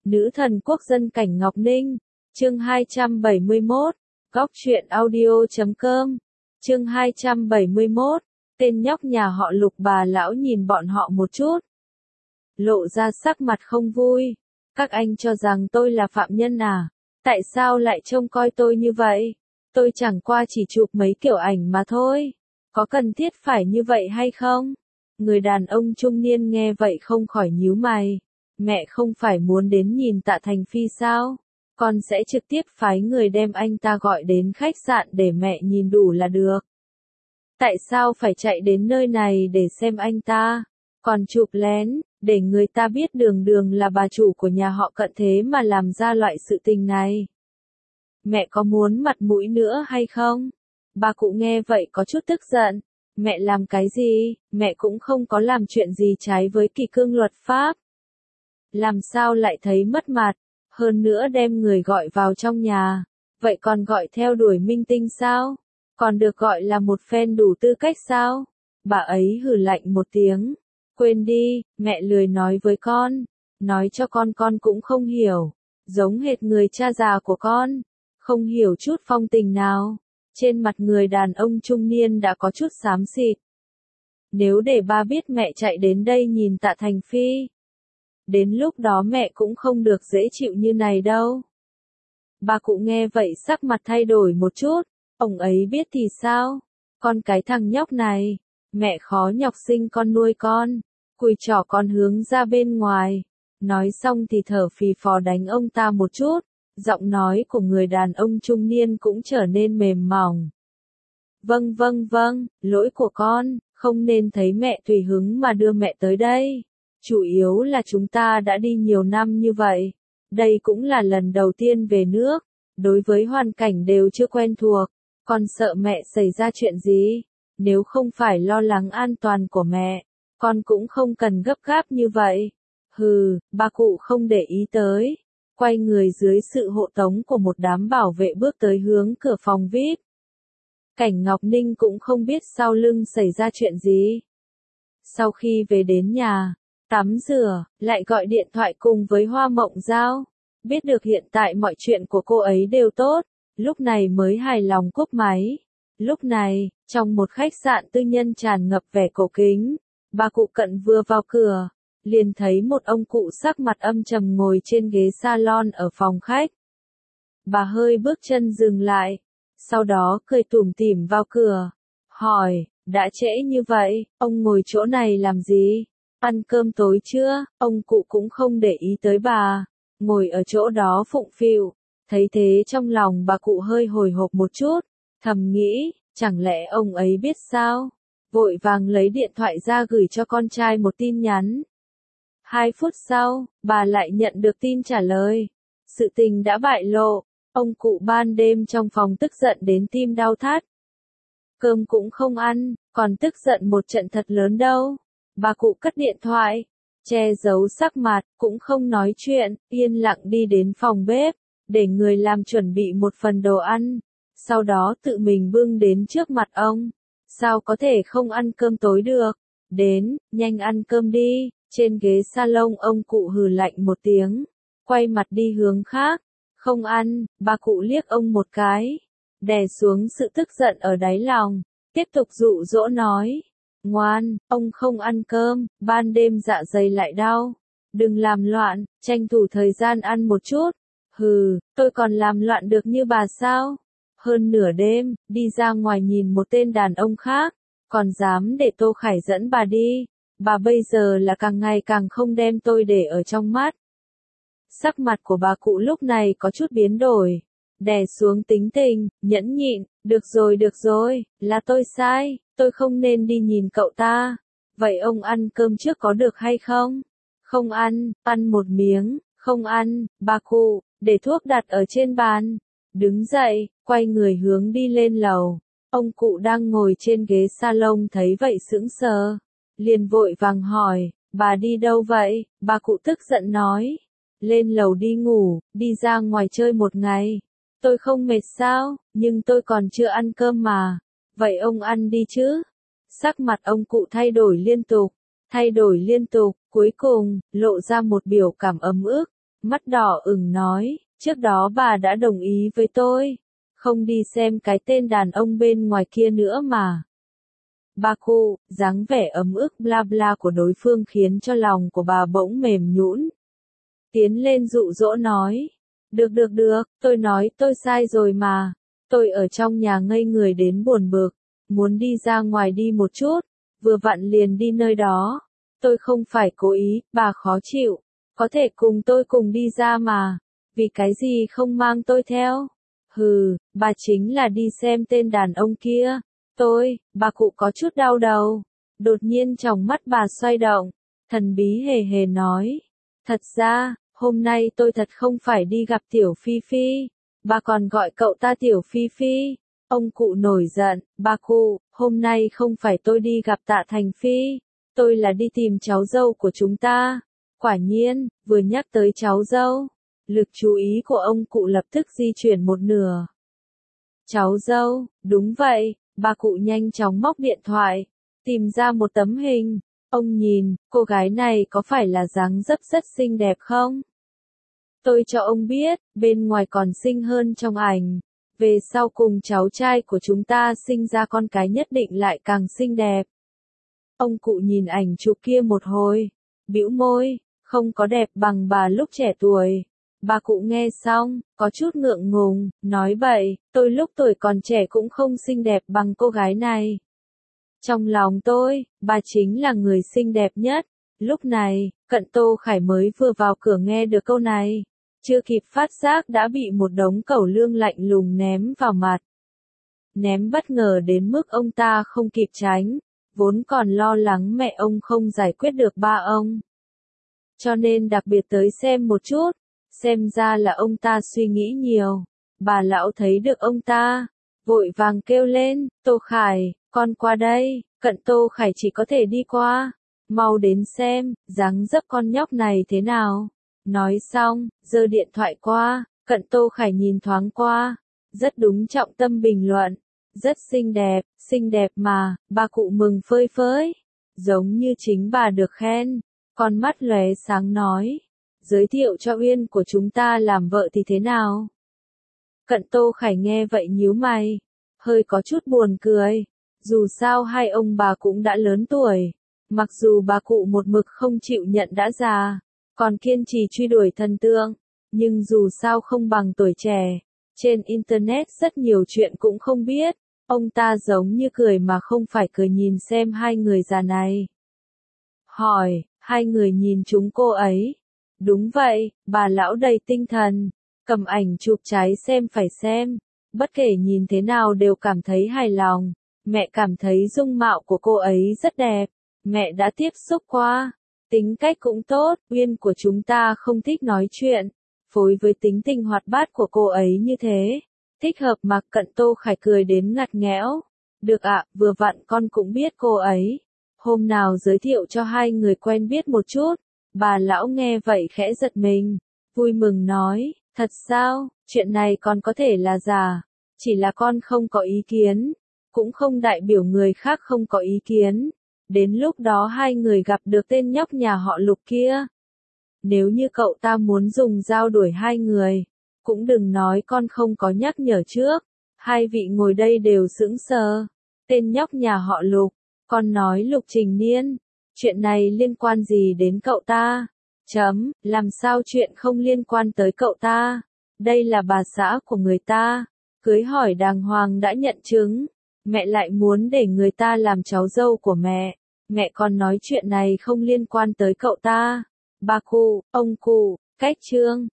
Nữ thần quốc dân Cảnh Ngọc Ninh. Chương 271. Góc truyện audio.com. Chương 271. Tên nhóc nhà họ Lục bà lão nhìn bọn họ một chút, lộ ra sắc mặt không vui. Các anh cho rằng tôi là phạm nhân à? Tại sao lại trông coi tôi như vậy? Tôi chẳng qua chỉ chụp mấy kiểu ảnh mà thôi. Có cần thiết phải như vậy hay không? Người đàn ông trung niên nghe vậy không khỏi nhíu mày. Mẹ không phải muốn đến nhìn Tạ Thành Phi sao? Con sẽ trực tiếp phái người đem anh ta gọi đến khách sạn để mẹ nhìn đủ là được. Tại sao phải chạy đến nơi này để xem anh ta? Còn chụp lén, để người ta biết đường đường là bà chủ của nhà họ Cận thế mà làm ra loại sự tình này. Mẹ có muốn mặt mũi nữa hay không? Bà cụ nghe vậy có chút tức giận. Mẹ làm cái gì? Mẹ cũng không có làm chuyện gì trái với kỷ cương luật pháp. Làm sao lại thấy mất mặt? Hơn nữa đem người gọi vào trong nhà. Vậy còn gọi theo đuổi minh tinh sao? Còn được gọi là một phen đủ tư cách sao? Bà ấy hừ lạnh một tiếng. Quên đi, mẹ lười nói với con. Nói cho con cũng không hiểu. Giống hệt người cha già của con. Không hiểu chút phong tình nào. Trên mặt người đàn ông trung niên đã có chút xám xịt. Nếu để ba biết mẹ chạy đến đây nhìn Tạ Thành Phi, đến lúc đó mẹ cũng không được dễ chịu như này đâu. Bà cụ nghe vậy sắc mặt thay đổi một chút. Ông ấy biết thì sao? Con cái thằng nhóc này, mẹ khó nhọc sinh con nuôi con, cùi trỏ con hướng ra bên ngoài. Nói xong thì thở phì phò đánh ông ta một chút. Giọng nói của người đàn ông trung niên cũng trở nên mềm mỏng. Vâng, lỗi của con, không nên thấy mẹ tùy hứng mà đưa mẹ tới đây. Chủ yếu là chúng ta đã đi nhiều năm như vậy. Đây cũng là lần đầu tiên về nước. Đối với hoàn cảnh đều chưa quen thuộc. Con sợ mẹ xảy ra chuyện gì? Nếu không phải lo lắng an toàn của mẹ, con cũng không cần gấp gáp như vậy. Hừ, bà cụ không để ý tới. Quay người dưới sự hộ tống của một đám bảo vệ bước tới hướng cửa phòng VIP. Cảnh Ngọc Ninh cũng không biết sau lưng xảy ra chuyện gì. Sau khi về đến nhà, tắm rửa, lại gọi điện thoại cùng với Hoa Mộng Giao. Biết được hiện tại mọi chuyện của cô ấy đều tốt, lúc này mới hài lòng cúp máy. Lúc này, trong một khách sạn tư nhân tràn ngập vẻ cổ kính, bà cụ Cận vừa vào cửa, liền thấy một ông cụ sắc mặt âm trầm ngồi trên ghế salon ở phòng khách. Bà hơi bước chân dừng lại, sau đó cười tủm tỉm vào cửa, hỏi, đã trễ như vậy, ông ngồi chỗ này làm gì? Ăn cơm tối chưa? Ông cụ cũng không để ý tới bà, ngồi ở chỗ đó phụng phịu. Thấy thế trong lòng bà cụ hơi hồi hộp một chút, thầm nghĩ, chẳng lẽ ông ấy biết sao? Vội vàng lấy điện thoại ra gửi cho con trai một tin nhắn. 2 phút sau, bà lại nhận được tin trả lời. Sự tình đã bại lộ, ông cụ ban đêm trong phòng tức giận đến tim đau thắt. Cơm cũng không ăn, còn tức giận một trận thật lớn đâu. Bà cụ cất điện thoại, che giấu sắc mặt, cũng không nói chuyện, yên lặng đi đến phòng bếp, để người làm chuẩn bị một phần đồ ăn. Sau đó tự mình bưng đến trước mặt ông. Sao có thể không ăn cơm tối được? Đến, nhanh ăn cơm đi. Trên ghế salon ông cụ hừ lạnh một tiếng, quay mặt đi hướng khác. Không ăn, bà cụ liếc ông một cái, đè xuống sự tức giận ở đáy lòng, tiếp tục dụ dỗ nói. Ngoan, ông không ăn cơm, ban đêm dạ dày lại đau. Đừng làm loạn, tranh thủ thời gian ăn một chút. Hừ, tôi còn làm loạn được như bà sao? Hơn nửa đêm, đi ra ngoài nhìn một tên đàn ông khác, còn dám để Tô Khải dẫn bà đi. Bà bây giờ là càng ngày càng không đem tôi để ở trong mắt. Sắc mặt của bà cụ lúc này có chút biến đổi. Đè xuống tính tình, nhẫn nhịn, được rồi, là tôi sai, tôi không nên đi nhìn cậu ta. Vậy ông ăn cơm trước có được hay không? Không ăn, ăn một miếng, không ăn, bà cụ, để thuốc đặt ở trên bàn. Đứng dậy, quay người hướng đi lên lầu. Ông cụ đang ngồi trên ghế salon thấy vậy sững sờ. Liền vội vàng hỏi, bà đi đâu vậy? Bà cụ tức giận nói, lên lầu đi ngủ, đi ra ngoài chơi một ngày. Tôi không mệt sao, nhưng tôi còn chưa ăn cơm mà. Vậy ông ăn đi chứ? Sắc mặt ông cụ thay đổi liên tục, cuối cùng, lộ ra một biểu cảm ấm ức. mắt đỏ ửng nói, trước đó bà đã đồng ý với tôi, không đi xem cái tên đàn ông bên ngoài kia nữa mà. Bà cụ, dáng vẻ ấm ức bla bla của đối phương khiến cho lòng của bà bỗng mềm nhũn. Tiến lên dụ dỗ nói, được, tôi nói tôi sai rồi mà, tôi ở trong nhà ngây người đến buồn bực, muốn đi ra ngoài đi một chút, vừa vặn liền đi nơi đó, tôi không phải cố ý, bà khó chịu, có thể cùng tôi cùng đi ra mà, vì cái gì không mang tôi theo? Hừ, bà chính là đi xem tên đàn ông kia. Bà cụ có chút đau đầu. Đột nhiên trong mắt bà xoay động. Thần bí hề hề nói. Thật ra, hôm nay tôi thật không phải đi gặp Tiểu Phi Phi. Bà còn gọi cậu ta Tiểu Phi Phi. Ông cụ nổi giận. Bà cụ, hôm nay không phải tôi đi gặp Tạ Thành Phi. Tôi là đi tìm cháu dâu của chúng ta. Quả nhiên, vừa nhắc tới cháu dâu, lực chú ý của ông cụ lập tức di chuyển một nửa. Cháu dâu, đúng vậy, bà cụ nhanh chóng móc điện thoại, tìm ra một tấm hình. Ông nhìn, cô gái này có phải là dáng dấp rất xinh đẹp không? Tôi cho ông biết, bên ngoài còn xinh hơn trong ảnh. Về sau cùng cháu trai của chúng ta sinh ra con cái nhất định lại càng xinh đẹp. Ông cụ nhìn ảnh chụp kia một hồi, bĩu môi, không có đẹp bằng bà lúc trẻ tuổi. Bà cụ nghe xong, có chút ngượng ngùng, nói bậy, tôi lúc tuổi còn trẻ cũng không xinh đẹp bằng cô gái này. Trong lòng tôi, bà chính là người xinh đẹp nhất. Lúc này, Cận Tô Khải mới vừa vào cửa nghe được câu này. Chưa kịp phát giác đã bị một đống cẩu lương lạnh lùng ném vào mặt. Ném bất ngờ đến mức ông ta không kịp tránh, vốn còn lo lắng mẹ ông không giải quyết được ba ông. Cho nên đặc biệt tới xem một chút. Xem ra là ông ta suy nghĩ nhiều. Bà lão thấy được ông ta, vội vàng kêu lên, Tô Khải, con qua đây. Cận Tô Khải chỉ có thể đi qua. Mau đến xem, dáng dấp con nhóc này thế nào. Nói xong, giơ điện thoại qua, Cận Tô Khải nhìn thoáng qua. Rất đúng trọng tâm bình luận. Rất xinh đẹp mà, bà cụ mừng phơi phới. Giống như chính bà được khen. Con mắt lóe sáng nói. Giới thiệu cho Uyên của chúng ta làm vợ thì thế nào? Cận Tô Khải nghe vậy nhíu mày, hơi có chút buồn cười. Dù sao hai ông bà cũng đã lớn tuổi, mặc dù bà cụ một mực không chịu nhận đã già, còn kiên trì truy đuổi thần tượng, nhưng dù sao không bằng tuổi trẻ. Trên Internet rất nhiều chuyện cũng không biết, ông ta giống như cười mà không phải cười nhìn xem hai người già này. Hỏi, hai người nhìn chúng cô ấy. Đúng vậy, bà lão đầy tinh thần, cầm ảnh chụp trái xem phải xem, bất kể nhìn thế nào đều cảm thấy hài lòng. Mẹ cảm thấy dung mạo của cô ấy rất đẹp, mẹ đã tiếp xúc qua, tính cách cũng tốt. Uyên của chúng ta không thích nói chuyện, phối với tính tình hoạt bát của cô ấy như thế, thích hợp mà. Cận Tô Khải cười đến ngặt nghẽo. Được ạ, vừa vặn con cũng biết cô ấy, hôm nào giới thiệu cho hai người quen biết một chút. Bà lão nghe vậy khẽ giật mình, vui mừng nói, thật sao, chuyện này còn có thể là giả, chỉ là con không có ý kiến, cũng không đại biểu người khác không có ý kiến. Đến lúc đó hai người gặp được tên nhóc nhà họ Lục kia. Nếu như cậu ta muốn dùng dao đuổi hai người, cũng đừng nói con không có nhắc nhở trước. Hai vị ngồi đây đều sững sờ. Tên nhóc nhà họ Lục, con nói Lục Trình Niên. Chuyện này liên quan gì đến cậu ta? Làm sao chuyện không liên quan tới cậu ta? Đây là bà xã của người ta, cưới hỏi đàng hoàng đã nhận chứng, mẹ lại muốn để người ta làm cháu dâu của mẹ. Mẹ còn nói chuyện này không liên quan tới cậu ta. Bà cụ, ông cụ, cách chương.